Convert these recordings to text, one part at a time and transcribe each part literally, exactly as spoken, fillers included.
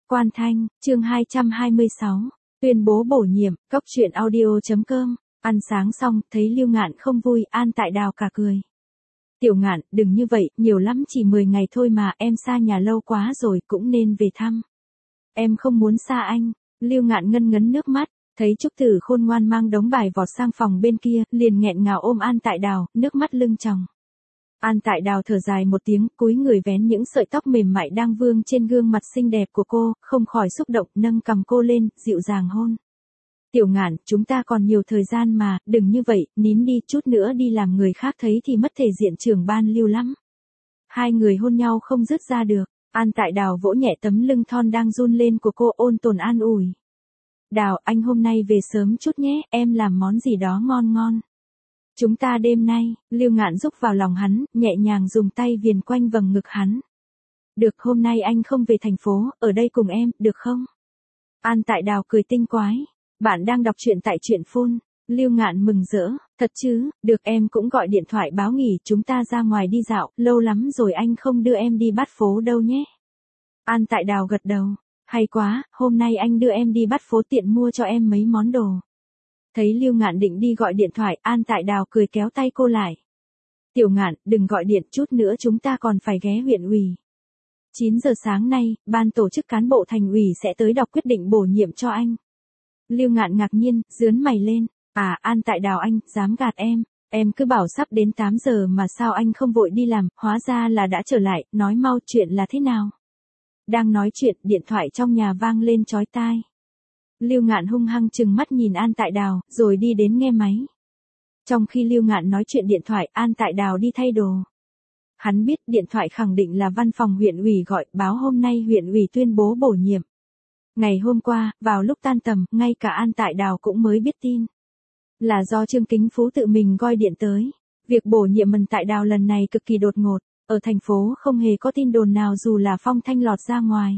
Quan Thanh, chương hai trăm hai mươi sáu, tuyên bố bổ nhiệm, cốc truyện audio chấm com. Ăn sáng xong, thấy Lưu Ngạn không vui, An Tại Đào cả cười. Tiểu Ngạn, đừng như vậy, nhiều lắm chỉ mười ngày thôi mà, em xa nhà lâu quá rồi, cũng nên về thăm. Em không muốn xa anh. Lưu Ngạn ngân ngấn nước mắt, thấy Trúc Tử khôn ngoan mang đống bài vọt sang phòng bên kia, liền nghẹn ngào ôm An Tại Đào, nước mắt lưng tròng. An Tại Đào thở dài một tiếng, cúi người vén những sợi tóc mềm mại đang vương trên gương mặt xinh đẹp của cô, không khỏi xúc động, nâng cằm cô lên, dịu dàng hôn. Tiểu Ngạn, chúng ta còn nhiều thời gian mà, đừng như vậy, nín đi, chút nữa đi làm người khác thấy thì mất thể diện trưởng ban Lưu lắm. Hai người hôn nhau không dứt ra được, An Tại Đào vỗ nhẹ tấm lưng thon đang run lên của cô, ôn tồn an ủi. Đào, anh hôm nay về sớm chút nhé, em làm món gì đó ngon ngon. Chúng ta đêm nay, Lưu Ngạn rúc vào lòng hắn, nhẹ nhàng dùng tay viền quanh vầng ngực hắn. Được, hôm nay anh không về thành phố, ở đây cùng em, được không? An Tại Đào cười tinh quái. Bạn đang đọc truyện tại truyện phun. Lưu Ngạn mừng rỡ, thật chứ, được, em cũng gọi điện thoại báo nghỉ, chúng ta ra ngoài đi dạo, lâu lắm rồi anh không đưa em đi bắt phố đâu nhé. An Tại Đào gật đầu, hay quá, hôm nay anh đưa em đi bắt phố tiện mua cho em mấy món đồ. Thấy Lưu Ngạn định đi gọi điện thoại, An Tại Đào cười kéo tay cô lại. Tiểu Ngạn, đừng gọi điện, chút nữa chúng ta còn phải ghé huyện ủy. chín giờ sáng nay, ban tổ chức cán bộ thành ủy sẽ tới đọc quyết định bổ nhiệm cho anh. Lưu Ngạn ngạc nhiên, dướn mày lên. À, An Tại Đào anh, dám gạt em. Em cứ bảo sắp đến tám giờ mà sao anh không vội đi làm, hóa ra là đã trở lại, nói mau, chuyện là thế nào? Đang nói chuyện, điện thoại trong nhà vang lên chói tai. Lưu Ngạn hung hăng trừng mắt nhìn An Tại Đào, rồi đi đến nghe máy. Trong khi Lưu Ngạn nói chuyện điện thoại, An Tại Đào đi thay đồ. Hắn biết điện thoại khẳng định là văn phòng huyện ủy gọi, báo hôm nay huyện ủy tuyên bố bổ nhiệm. Ngày hôm qua, vào lúc tan tầm, ngay cả An Tại Đào cũng mới biết tin. Là do Trương Kính Phú tự mình gọi điện tới. Việc bổ nhiệm An Tại Đào lần này cực kỳ đột ngột, ở thành phố không hề có tin đồn nào dù là phong thanh lọt ra ngoài.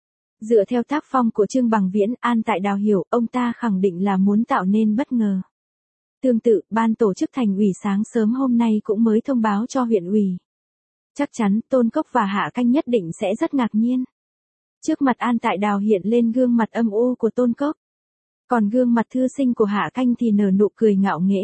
Dựa theo tác phong của Trương Bằng Viễn, An Tại Đào hiểu, ông ta khẳng định là muốn tạo nên bất ngờ. Tương tự, ban tổ chức thành ủy sáng sớm hôm nay cũng mới thông báo cho huyện ủy. Chắc chắn, Tôn Cốc và Hạ Canh nhất định sẽ rất ngạc nhiên. Trước mặt An Tại Đào hiện lên gương mặt âm u của Tôn Cốc. Còn gương mặt thư sinh của Hạ Canh thì nở nụ cười ngạo nghễ.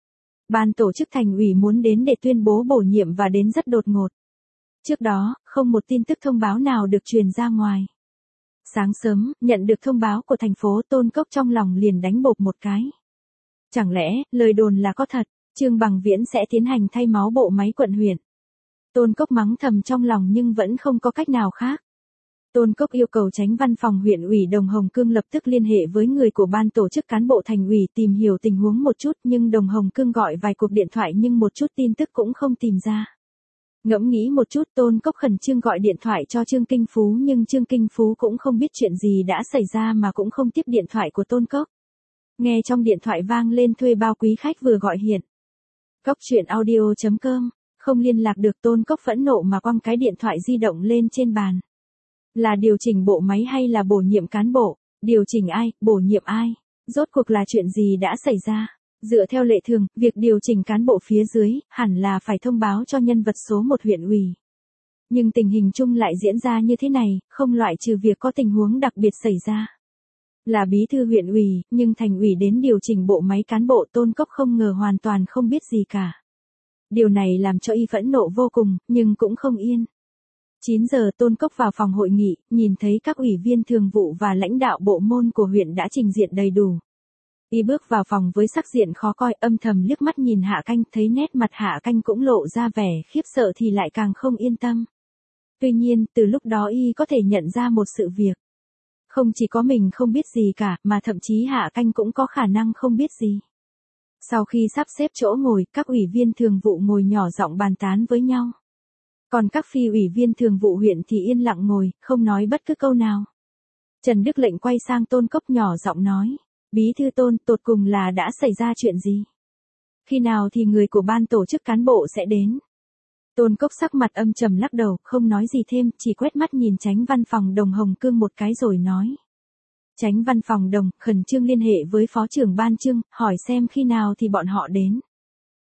Ban tổ chức thành ủy muốn đến để tuyên bố bổ nhiệm và đến rất đột ngột. Trước đó, không một tin tức thông báo nào được truyền ra ngoài. Sáng sớm, nhận được thông báo của thành phố, Tôn Cốc trong lòng liền đánh bộp một cái. Chẳng lẽ, lời đồn là có thật, Trương Bằng Viễn sẽ tiến hành thay máu bộ máy quận huyện. Tôn Cốc mắng thầm trong lòng nhưng vẫn không có cách nào khác. Tôn Cốc yêu cầu Chánh văn phòng huyện ủy Đồng Hồng Cương lập tức liên hệ với người của ban tổ chức cán bộ thành ủy tìm hiểu tình huống một chút, nhưng Đồng Hồng Cương gọi vài cuộc điện thoại nhưng một chút tin tức cũng không tìm ra. Ngẫm nghĩ một chút, Tôn Cốc khẩn trương gọi điện thoại cho Trương Kinh Phú nhưng Trương Kinh Phú cũng không biết chuyện gì đã xảy ra mà cũng không tiếp điện thoại của Tôn Cốc. Nghe trong điện thoại vang lên thuê bao quý khách vừa gọi hiện. Cốc truyện audio chấm com, không liên lạc được, Tôn Cốc phẫn nộ mà quăng cái điện thoại di động lên trên bàn. Là điều chỉnh bộ máy hay là bổ nhiệm cán bộ? Điều chỉnh ai, bổ nhiệm ai? Rốt cuộc là chuyện gì đã xảy ra? Dựa theo lệ thường, việc điều chỉnh cán bộ phía dưới, hẳn là phải thông báo cho nhân vật số một huyện ủy. Nhưng tình hình chung lại diễn ra như thế này, không loại trừ việc có tình huống đặc biệt xảy ra. Là bí thư huyện ủy, nhưng thành ủy đến điều chỉnh bộ máy cán bộ, Tôn Cốc không ngờ hoàn toàn không biết gì cả. Điều này làm cho y phẫn nộ vô cùng, nhưng cũng không yên. chín giờ Tôn Cốc vào phòng hội nghị, nhìn thấy các ủy viên thường vụ và lãnh đạo bộ môn của huyện đã trình diện đầy đủ. Y bước vào phòng với sắc diện khó coi, âm thầm liếc mắt nhìn Hạ Canh, thấy nét mặt Hạ Canh cũng lộ ra vẻ khiếp sợ thì lại càng không yên tâm. Tuy nhiên, từ lúc đó y có thể nhận ra một sự việc. Không chỉ có mình không biết gì cả, mà thậm chí Hạ Canh cũng có khả năng không biết gì. Sau khi sắp xếp chỗ ngồi, các ủy viên thường vụ ngồi nhỏ giọng bàn tán với nhau. Còn các phi ủy viên thường vụ huyện thì yên lặng ngồi, không nói bất cứ câu nào. Trần Đức Lệnh quay sang Tôn Cốc nhỏ giọng nói. Bí thư Tôn, tột cùng là đã xảy ra chuyện gì? Khi nào thì người của ban tổ chức cán bộ sẽ đến? Tôn Cốc sắc mặt âm trầm lắc đầu, không nói gì thêm, chỉ quét mắt nhìn Chánh văn phòng Đồng Hồng Cương một cái rồi nói. Chánh văn phòng Đồng, khẩn trương liên hệ với phó trưởng ban Trương, hỏi xem khi nào thì bọn họ đến.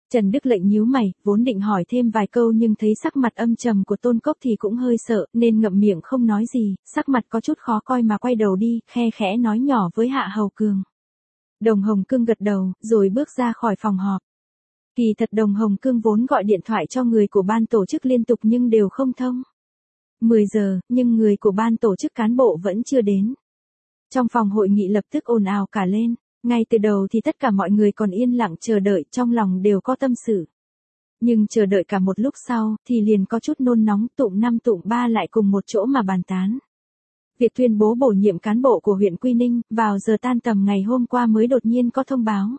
Trần Đức Lệnh nhíu mày, vốn định hỏi thêm vài câu nhưng thấy sắc mặt âm trầm của Tôn Cốc thì cũng hơi sợ, nên ngậm miệng không nói gì, sắc mặt có chút khó coi mà quay đầu đi, khe khẽ nói nhỏ với Hạ Hầu Cường. Đồng Hồng Cương gật đầu, rồi bước ra khỏi phòng họp. Kỳ thật Đồng Hồng Cương vốn gọi điện thoại cho người của ban tổ chức liên tục nhưng đều không thông. mười giờ, nhưng người của ban tổ chức cán bộ vẫn chưa đến. Trong phòng hội nghị lập tức ồn ào cả lên. Ngay từ đầu thì tất cả mọi người còn yên lặng chờ đợi, trong lòng đều có tâm sự. Nhưng chờ đợi cả một lúc sau, thì liền có chút nôn nóng, tụm năm tụm ba lại cùng một chỗ mà bàn tán. Việc tuyên bố bổ nhiệm cán bộ của huyện Quy Ninh, vào giờ tan tầm ngày hôm qua mới đột nhiên có thông báo.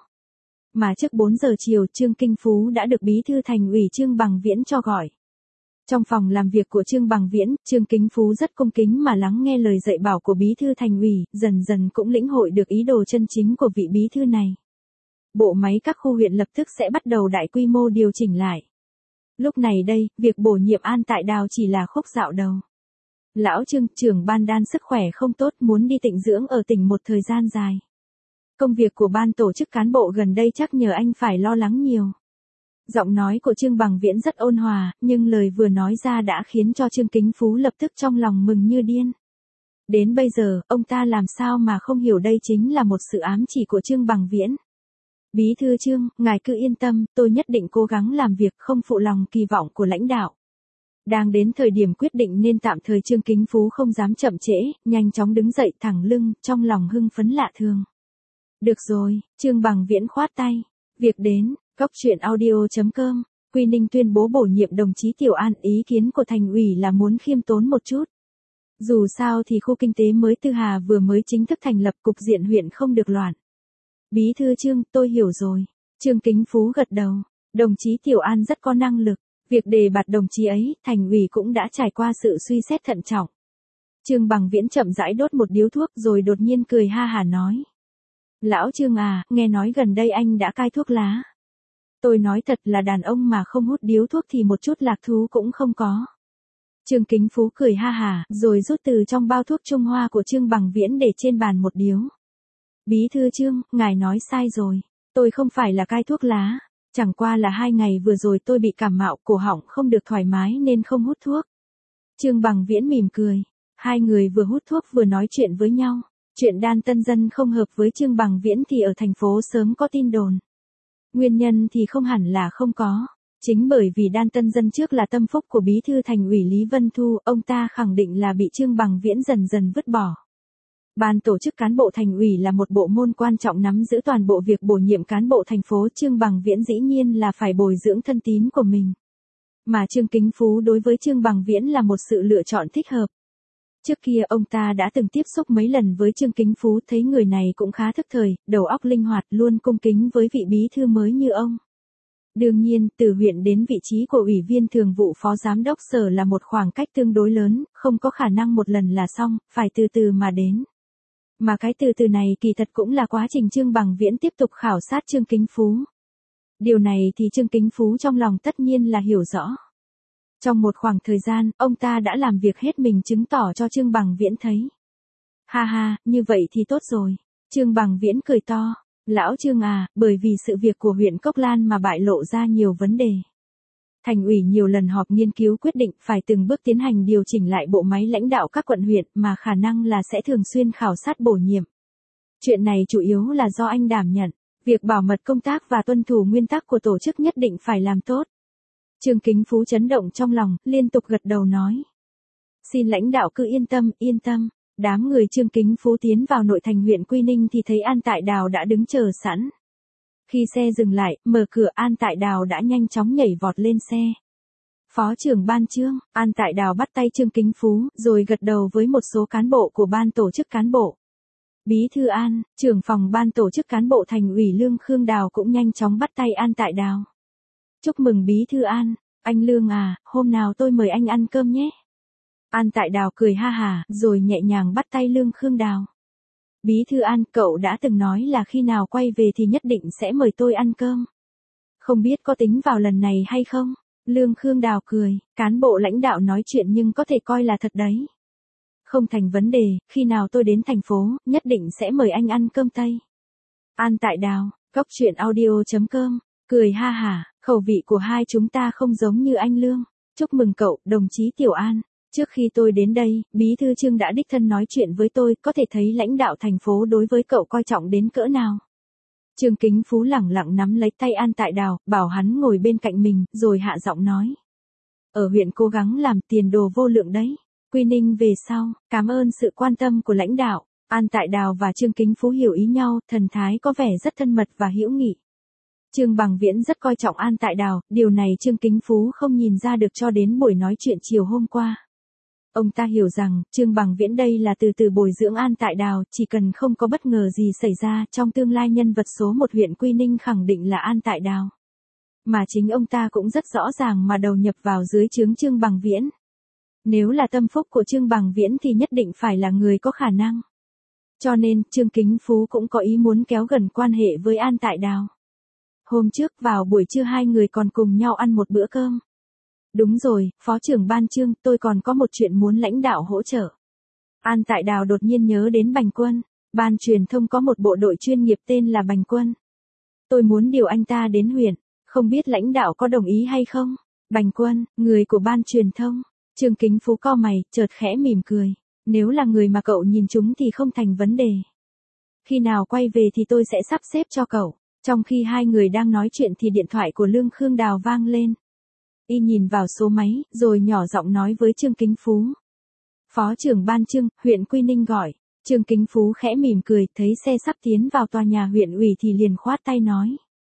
Mà trước bốn giờ chiều, Trương Kinh Phú đã được Bí thư Thành ủy Trương Bằng Viễn cho gọi. Trong phòng làm việc của Trương Bằng Viễn, Trương Kính Phú rất cung kính mà lắng nghe lời dạy bảo của Bí thư Thành ủy, dần dần cũng lĩnh hội được ý đồ chân chính của vị Bí thư này. Bộ máy các khu huyện lập tức sẽ bắt đầu đại quy mô điều chỉnh lại. Lúc này đây, việc bổ nhiệm An Tại Đào chỉ là khúc dạo đầu. Lão Trương, trưởng ban đan sức khỏe không tốt, muốn đi tịnh dưỡng ở tỉnh một thời gian dài. Công việc của ban tổ chức cán bộ gần đây chắc nhờ anh phải lo lắng nhiều. Giọng nói của Trương Bằng Viễn rất ôn hòa, nhưng lời vừa nói ra đã khiến cho Trương Kính Phú lập tức trong lòng mừng như điên. Đến bây giờ, ông ta làm sao mà không hiểu đây chính là một sự ám chỉ của Trương Bằng Viễn. Bí thư Trương, ngài cứ yên tâm, tôi nhất định cố gắng làm việc không phụ lòng kỳ vọng của lãnh đạo. Đang đến thời điểm quyết định nên tạm thời Trương Kính Phú không dám chậm trễ, nhanh chóng đứng dậy thẳng lưng, trong lòng hưng phấn lạ thường. Được rồi, Trương Bằng Viễn khoát tay. Việc đến. Cốc truyện audio chấm com, Quy Ninh tuyên bố bổ nhiệm đồng chí Tiểu An, ý kiến của thành ủy là muốn khiêm tốn một chút. Dù sao thì khu kinh tế mới Tư Hà vừa mới chính thức thành lập, cục diện huyện không được loạn. Bí thư Trương, tôi hiểu rồi. Trương Kính Phú gật đầu. Đồng chí Tiểu An rất có năng lực. Việc đề bạt đồng chí ấy, thành ủy cũng đã trải qua sự suy xét thận trọng. Trương Bằng Viễn chậm rãi đốt một điếu thuốc rồi đột nhiên cười ha hả nói. Lão Trương à, nghe nói gần đây anh đã cai thuốc lá. Tôi nói thật là đàn ông mà không hút điếu thuốc thì một chút lạc thú cũng không có. Trương Kính Phú cười ha hả, rồi rút từ trong bao thuốc Trung Hoa của Trương Bằng Viễn để trên bàn một điếu. Bí thư Trương, ngài nói sai rồi. Tôi không phải là cai thuốc lá. Chẳng qua là hai ngày vừa rồi tôi bị cảm mạo, cổ họng không được thoải mái nên không hút thuốc. Trương Bằng Viễn mỉm cười. Hai người vừa hút thuốc vừa nói chuyện với nhau. Chuyện Đan Tân Dân không hợp với Trương Bằng Viễn thì ở thành phố sớm có tin đồn. Nguyên nhân thì không hẳn là không có. Chính bởi vì Đan Tân Dân trước là tâm phúc của Bí thư Thành ủy Lý Vân Thu, ông ta khẳng định là bị Trương Bằng Viễn dần dần vứt bỏ. Ban tổ chức cán bộ thành ủy là một bộ môn quan trọng nắm giữ toàn bộ việc bổ nhiệm cán bộ thành phố, Trương Bằng Viễn dĩ nhiên là phải bồi dưỡng thân tín của mình. Mà Trương Kính Phú đối với Trương Bằng Viễn là một sự lựa chọn thích hợp. Trước kia ông ta đã từng tiếp xúc mấy lần với Trương Kính Phú, thấy người này cũng khá thức thời, đầu óc linh hoạt, luôn cung kính với vị bí thư mới như ông. Đương nhiên, từ huyện đến vị trí của ủy viên thường vụ phó giám đốc sở là một khoảng cách tương đối lớn, không có khả năng một lần là xong, phải từ từ mà đến. Mà cái từ từ này kỳ thật cũng là quá trình Trương Bằng Viễn tiếp tục khảo sát Trương Kính Phú. Điều này thì Trương Kính Phú trong lòng tất nhiên là hiểu rõ. Trong một khoảng thời gian, ông ta đã làm việc hết mình chứng tỏ cho Trương Bằng Viễn thấy. Ha ha, như vậy thì tốt rồi. Trương Bằng Viễn cười to. Lão Trương à, bởi vì sự việc của huyện Cốc Lan mà bại lộ ra nhiều vấn đề. Thành ủy nhiều lần họp nghiên cứu quyết định phải từng bước tiến hành điều chỉnh lại bộ máy lãnh đạo các quận huyện mà khả năng là sẽ thường xuyên khảo sát bổ nhiệm. Chuyện này chủ yếu là do anh đảm nhận. Việc bảo mật công tác và tuân thủ nguyên tắc của tổ chức nhất định phải làm tốt. Trương Kính Phú chấn động trong lòng, liên tục gật đầu nói. Xin lãnh đạo cứ yên tâm, yên tâm. Đám người Trương Kính Phú tiến vào nội thành huyện Quy Ninh thì thấy An Tại Đào đã đứng chờ sẵn. Khi xe dừng lại, mở cửa, An Tại Đào đã nhanh chóng nhảy vọt lên xe. Phó trưởng ban Trương, An Tại Đào bắt tay Trương Kính Phú, rồi gật đầu với một số cán bộ của ban tổ chức cán bộ. Bí thư An, trưởng phòng ban tổ chức cán bộ thành ủy Lương Khương Đào cũng nhanh chóng bắt tay An Tại Đào. Chúc mừng Bí thư An, anh Lương à, hôm nào tôi mời anh ăn cơm nhé. An Tại Đào cười ha hả, rồi nhẹ nhàng bắt tay Lương Khương Đào. Bí thư An, cậu đã từng nói là khi nào quay về thì nhất định sẽ mời tôi ăn cơm. Không biết có tính vào lần này hay không? Lương Khương Đào cười, cán bộ lãnh đạo nói chuyện nhưng có thể coi là thật đấy. Không thành vấn đề, khi nào tôi đến thành phố, nhất định sẽ mời anh ăn cơm Tây. An Tại Đào, cốc truyện audio chấm com cười ha hả, khẩu vị của hai chúng ta không giống như anh Lương. Chúc mừng cậu, đồng chí Tiểu An. Trước khi tôi đến đây, Bí thư Trương đã đích thân nói chuyện với tôi, có thể thấy lãnh đạo thành phố đối với cậu coi trọng đến cỡ nào. Trương Kính Phú lẳng lặng nắm lấy tay An Tại Đào, bảo hắn ngồi bên cạnh mình, rồi hạ giọng nói. Ở huyện cố gắng làm tiền đồ vô lượng đấy. Quy Ninh về sau, cảm ơn sự quan tâm của lãnh đạo. An Tại Đào và Trương Kính Phú hiểu ý nhau, thần thái có vẻ rất thân mật và hữu nghị. Trương Bằng Viễn rất coi trọng An Tại Đào, điều này Trương Kính Phú không nhìn ra được cho đến buổi nói chuyện chiều hôm qua. Ông ta hiểu rằng, Trương Bằng Viễn đây là từ từ bồi dưỡng An Tại Đào, chỉ cần không có bất ngờ gì xảy ra, trong tương lai nhân vật số một huyện Quy Ninh khẳng định là An Tại Đào. Mà chính ông ta cũng rất rõ ràng mà đầu nhập vào dưới trướng Trương Bằng Viễn. Nếu là tâm phúc của Trương Bằng Viễn thì nhất định phải là người có khả năng. Cho nên, Trương Kính Phú cũng có ý muốn kéo gần quan hệ với An Tại Đào. Hôm trước vào buổi trưa hai người còn cùng nhau ăn một bữa cơm. Đúng rồi, Phó trưởng ban Trương, tôi còn có một chuyện muốn lãnh đạo hỗ trợ. An Tại Đào đột nhiên nhớ đến Bành Quân. Ban truyền thông có một bộ đội chuyên nghiệp tên là Bành Quân. Tôi muốn điều anh ta đến huyện, không biết lãnh đạo có đồng ý hay không? Bành Quân, người của ban truyền thông. Trương Kính Phú cau mày, chợt khẽ mỉm cười. Nếu là người mà cậu nhìn chúng thì không thành vấn đề. Khi nào quay về thì tôi sẽ sắp xếp cho cậu. Trong khi hai người đang nói chuyện thì điện thoại của Lương Khương Đào vang lên. Y nhìn vào số máy, rồi nhỏ giọng nói với Trương Kính Phú. Phó trưởng ban Trương, huyện Quy Ninh gọi. Trương Kính Phú khẽ mỉm cười, thấy xe sắp tiến vào tòa nhà huyện ủy thì liền khoát tay nói.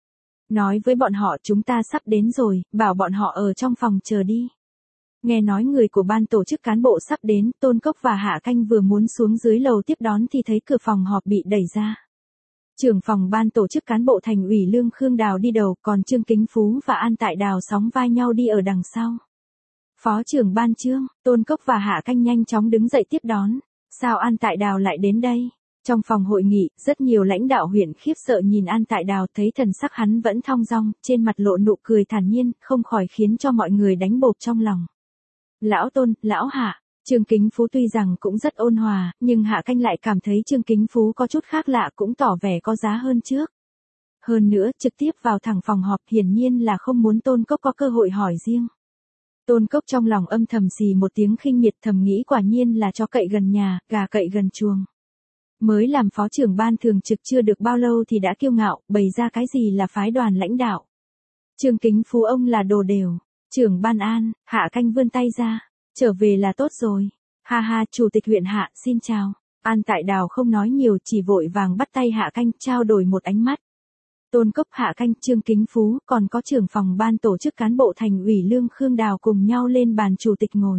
Nói với bọn họ chúng ta sắp đến rồi, bảo bọn họ ở trong phòng chờ đi. Nghe nói người của ban tổ chức cán bộ sắp đến, Tôn Cốc và Hạ Canh vừa muốn xuống dưới lầu tiếp đón thì thấy cửa phòng họp bị đẩy ra. Trưởng phòng ban tổ chức cán bộ thành ủy Lương Khương Đào đi đầu, còn Trương Kính Phú và An Tại Đào sóng vai nhau đi ở đằng sau. Phó trưởng ban Trương, Tôn Cốc và Hạ Canh nhanh chóng đứng dậy tiếp đón. Sao An Tại Đào lại đến đây? Trong phòng hội nghị, rất nhiều lãnh đạo huyện khiếp sợ nhìn An Tại Đào, thấy thần sắc hắn vẫn thong dong, trên mặt lộ nụ cười thản nhiên, không khỏi khiến cho mọi người đánh bộp trong lòng. Lão Tôn, lão Hạ. Trương Kính Phú tuy rằng cũng rất ôn hòa, nhưng Hạ Canh lại cảm thấy Trương Kính Phú có chút khác lạ, cũng tỏ vẻ có giá hơn trước. Hơn nữa, trực tiếp vào thẳng phòng họp hiển nhiên là không muốn Tôn Cốc có cơ hội hỏi riêng. Tôn Cốc trong lòng âm thầm xì một tiếng khinh miệt, thầm nghĩ quả nhiên là chó cậy gần nhà, gà cậy gần chuồng. Mới làm phó trưởng ban thường trực chưa được bao lâu thì đã kiêu ngạo, bày ra cái gì là phái đoàn lãnh đạo. Trương Kính Phú ông là đồ đều. Trưởng ban An, Hạ Canh vươn tay ra. Trở về là tốt rồi. Ha ha, chủ tịch huyện Hạ, xin chào. An Tại Đào không nói nhiều, chỉ vội vàng bắt tay Hạ Canh, trao đổi một ánh mắt. Tôn Cốc, Hạ Canh, Trương Kính Phú, còn có trưởng phòng ban tổ chức cán bộ thành ủy Lương Khương Đào cùng nhau lên bàn chủ tịch ngồi.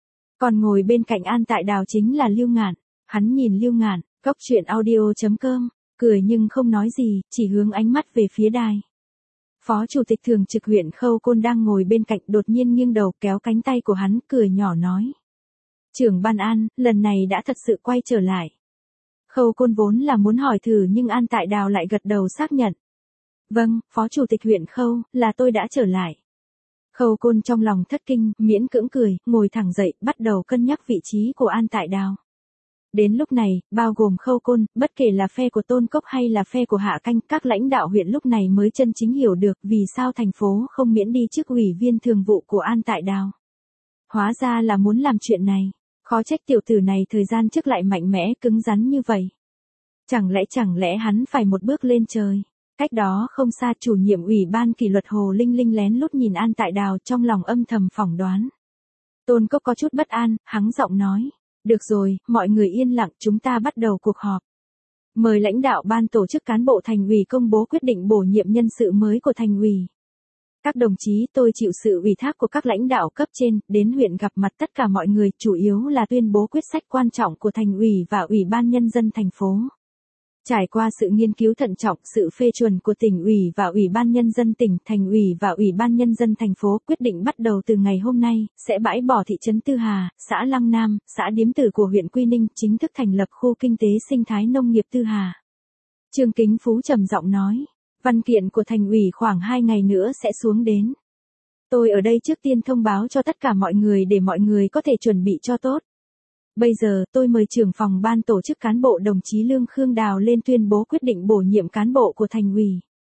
Còn ngồi bên cạnh An Tại Đào chính là Lưu Ngạn. Hắn nhìn Lưu Ngạn, cốc truyện audio chấm com, cười nhưng không nói gì, chỉ hướng ánh mắt về phía đài. Phó chủ tịch thường trực huyện Khâu Côn đang ngồi bên cạnh đột nhiên nghiêng đầu kéo cánh tay của hắn, cười nhỏ nói. Trưởng ban An, lần này đã thật sự quay trở lại. Khâu Côn vốn là muốn hỏi thử nhưng An Tại Đào lại gật đầu xác nhận. Vâng, phó chủ tịch huyện Khâu, là tôi đã trở lại. Khâu Côn trong lòng thất kinh, miễn cưỡng cười, ngồi thẳng dậy, bắt đầu cân nhắc vị trí của An Tại Đào. Đến lúc này, bao gồm Khâu Côn, bất kể là phe của Tôn Cốc hay là phe của Hạ Canh, các lãnh đạo huyện lúc này mới chân chính hiểu được vì sao thành phố không miễn đi chức ủy viên thường vụ của An Tại Đào. Hóa ra là muốn làm chuyện này. Khó trách tiểu tử này thời gian trước lại mạnh mẽ cứng rắn như vậy. Chẳng lẽ chẳng lẽ hắn phải một bước lên trời. Cách đó không xa, chủ nhiệm ủy ban kỷ luật Hồ Linh Linh lén lút nhìn An Tại Đào, trong lòng âm thầm phỏng đoán. Tôn Cốc có chút bất an, hắng giọng nói. Được rồi, mọi người yên lặng, chúng ta bắt đầu cuộc họp. Mời lãnh đạo ban tổ chức cán bộ thành ủy công bố quyết định bổ nhiệm nhân sự mới của thành ủy. Các đồng chí, tôi chịu sự ủy thác của các lãnh đạo cấp trên, đến huyện gặp mặt tất cả mọi người, chủ yếu là tuyên bố quyết sách quan trọng của thành ủy và ủy ban nhân dân thành phố. Trải qua sự nghiên cứu thận trọng, sự phê chuẩn của tỉnh ủy và ủy ban nhân dân tỉnh, thành ủy và ủy ban nhân dân thành phố quyết định bắt đầu từ ngày hôm nay, sẽ bãi bỏ thị trấn Tư Hà, xã Lăng Nam, xã Điếm Tử của huyện Quy Ninh, chính thức thành lập khu kinh tế sinh thái nông nghiệp Tư Hà. Trương Kính Phú trầm giọng nói, văn kiện của thành ủy khoảng hai ngày nữa sẽ xuống đến. Tôi ở đây trước tiên thông báo cho tất cả mọi người để mọi người có thể chuẩn bị cho tốt. Bây giờ, tôi mời trưởng phòng ban tổ chức cán bộ đồng chí Lương Khương Đào lên tuyên bố quyết định bổ nhiệm cán bộ của thành ủy.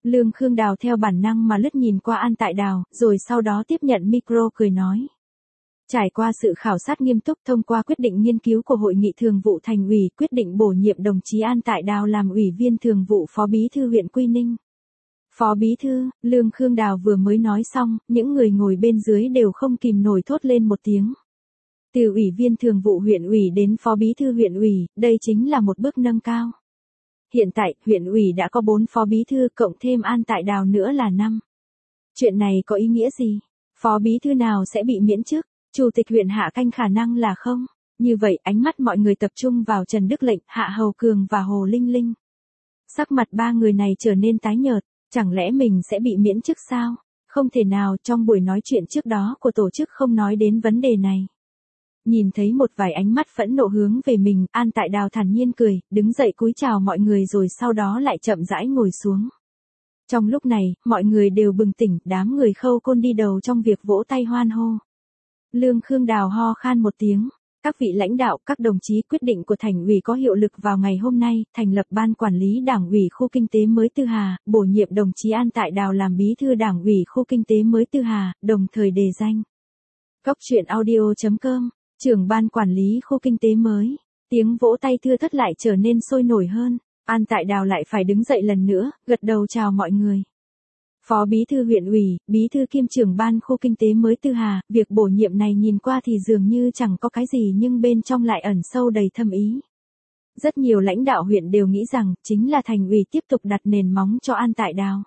Lương Khương Đào theo bản năng mà lướt nhìn qua An Tại Đào, rồi sau đó tiếp nhận micro cười nói. Trải qua sự khảo sát nghiêm túc thông qua quyết định nghiên cứu của Hội nghị Thường vụ Thành ủy, quyết định bổ nhiệm đồng chí An Tại Đào làm Ủy viên Thường vụ Phó Bí thư huyện Quy Ninh. Phó Bí thư, Lương Khương Đào vừa mới nói xong, những người ngồi bên dưới đều không kìm nổi thốt lên một tiếng. Từ Ủy viên Thường vụ huyện ủy đến Phó Bí thư huyện ủy, đây chính là một bước nâng cao. Hiện tại, huyện ủy đã có bốn phó bí thư cộng thêm An Tại Đào nữa là năm. Chuyện này có ý nghĩa gì? Phó bí thư nào sẽ bị miễn chức? Chủ tịch huyện Hạ Canh khả năng là không? Như vậy, ánh mắt mọi người tập trung vào Trần Đức Lệnh, Hạ Hầu Cường và Hồ Linh Linh. Sắc mặt ba người này trở nên tái nhợt, chẳng lẽ mình sẽ bị miễn chức sao? Không thể nào, trong buổi nói chuyện trước đó của tổ chức không nói đến vấn đề này. Nhìn thấy một vài ánh mắt phẫn nộ hướng về mình, An Tại Đào thản nhiên cười, đứng dậy cúi chào mọi người rồi sau đó lại chậm rãi ngồi xuống. Trong lúc này, mọi người đều bừng tỉnh, đám người Khâu Côn đi đầu trong việc vỗ tay hoan hô. Lương Khương Đào ho khan một tiếng. Các vị lãnh đạo, các đồng chí, quyết định của Thành ủy có hiệu lực vào ngày hôm nay, thành lập Ban Quản lý Đảng ủy Khu Kinh tế mới Tư Hà, bổ nhiệm đồng chí An Tại Đào làm Bí thư Đảng ủy Khu Kinh tế mới Tư Hà, đồng thời đề danh. Cốc truyện audio chấm com, trưởng Ban Quản lý Khu Kinh tế mới. Tiếng vỗ tay thưa thất lại trở nên sôi nổi hơn. An Tại Đào lại phải đứng dậy lần nữa, gật đầu chào mọi người. Phó Bí thư huyện ủy, Bí thư kiêm trưởng Ban Khu Kinh tế mới Tư Hà, việc bổ nhiệm này nhìn qua thì dường như chẳng có cái gì nhưng bên trong lại ẩn sâu đầy thâm ý. Rất nhiều lãnh đạo huyện đều nghĩ rằng, chính là Thành ủy tiếp tục đặt nền móng cho An Tại Đào.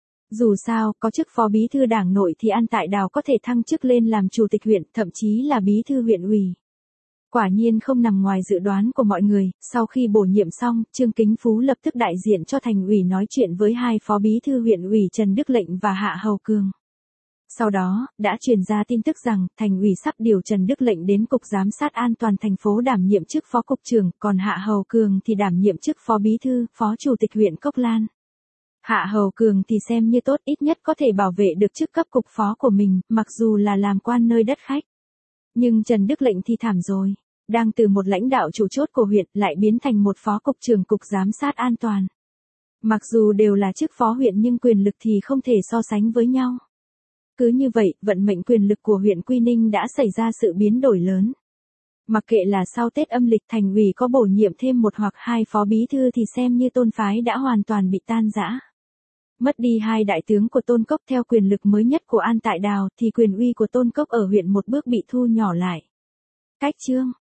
Dù sao, có chức Phó Bí thư Đảng nội thì An Tại Đào có thể thăng chức lên làm Chủ tịch huyện, thậm chí là Bí thư huyện ủy. Quả nhiên không nằm ngoài dự đoán của mọi người, sau khi bổ nhiệm xong, Trương Kính Phú lập tức đại diện cho Thành ủy nói chuyện với hai phó bí thư huyện ủy Trần Đức Lệnh và Hạ Hầu Cường. Sau đó, đã truyền ra tin tức rằng, Thành ủy sắp điều Trần Đức Lệnh đến Cục Giám sát An toàn thành phố đảm nhiệm chức Phó Cục trưởng, còn Hạ Hầu Cường thì đảm nhiệm chức Phó Bí thư, Phó Chủ tịch huyện Cốc Lan. Hạ Hầu Cường thì xem như tốt, ít nhất có thể bảo vệ được chức cấp cục phó của mình, mặc dù là làm quan nơi đất khách. Nhưng Trần Đức Lệnh thì thảm rồi, đang từ một lãnh đạo chủ chốt của huyện lại biến thành một phó cục trưởng Cục Giám sát An toàn. Mặc dù đều là chức phó huyện nhưng quyền lực thì không thể so sánh với nhau. Cứ như vậy, vận mệnh quyền lực của huyện Quy Ninh đã xảy ra sự biến đổi lớn. Mặc kệ là sau Tết âm lịch Thành ủy có bổ nhiệm thêm một hoặc hai phó bí thư thì xem như Tôn phái đã hoàn toàn bị tan rã. Mất đi hai đại tướng của Tôn Cốc theo quyền lực mới nhất của An Tại Đào thì quyền uy của Tôn Cốc ở huyện một bước bị thu nhỏ lại. Cách chương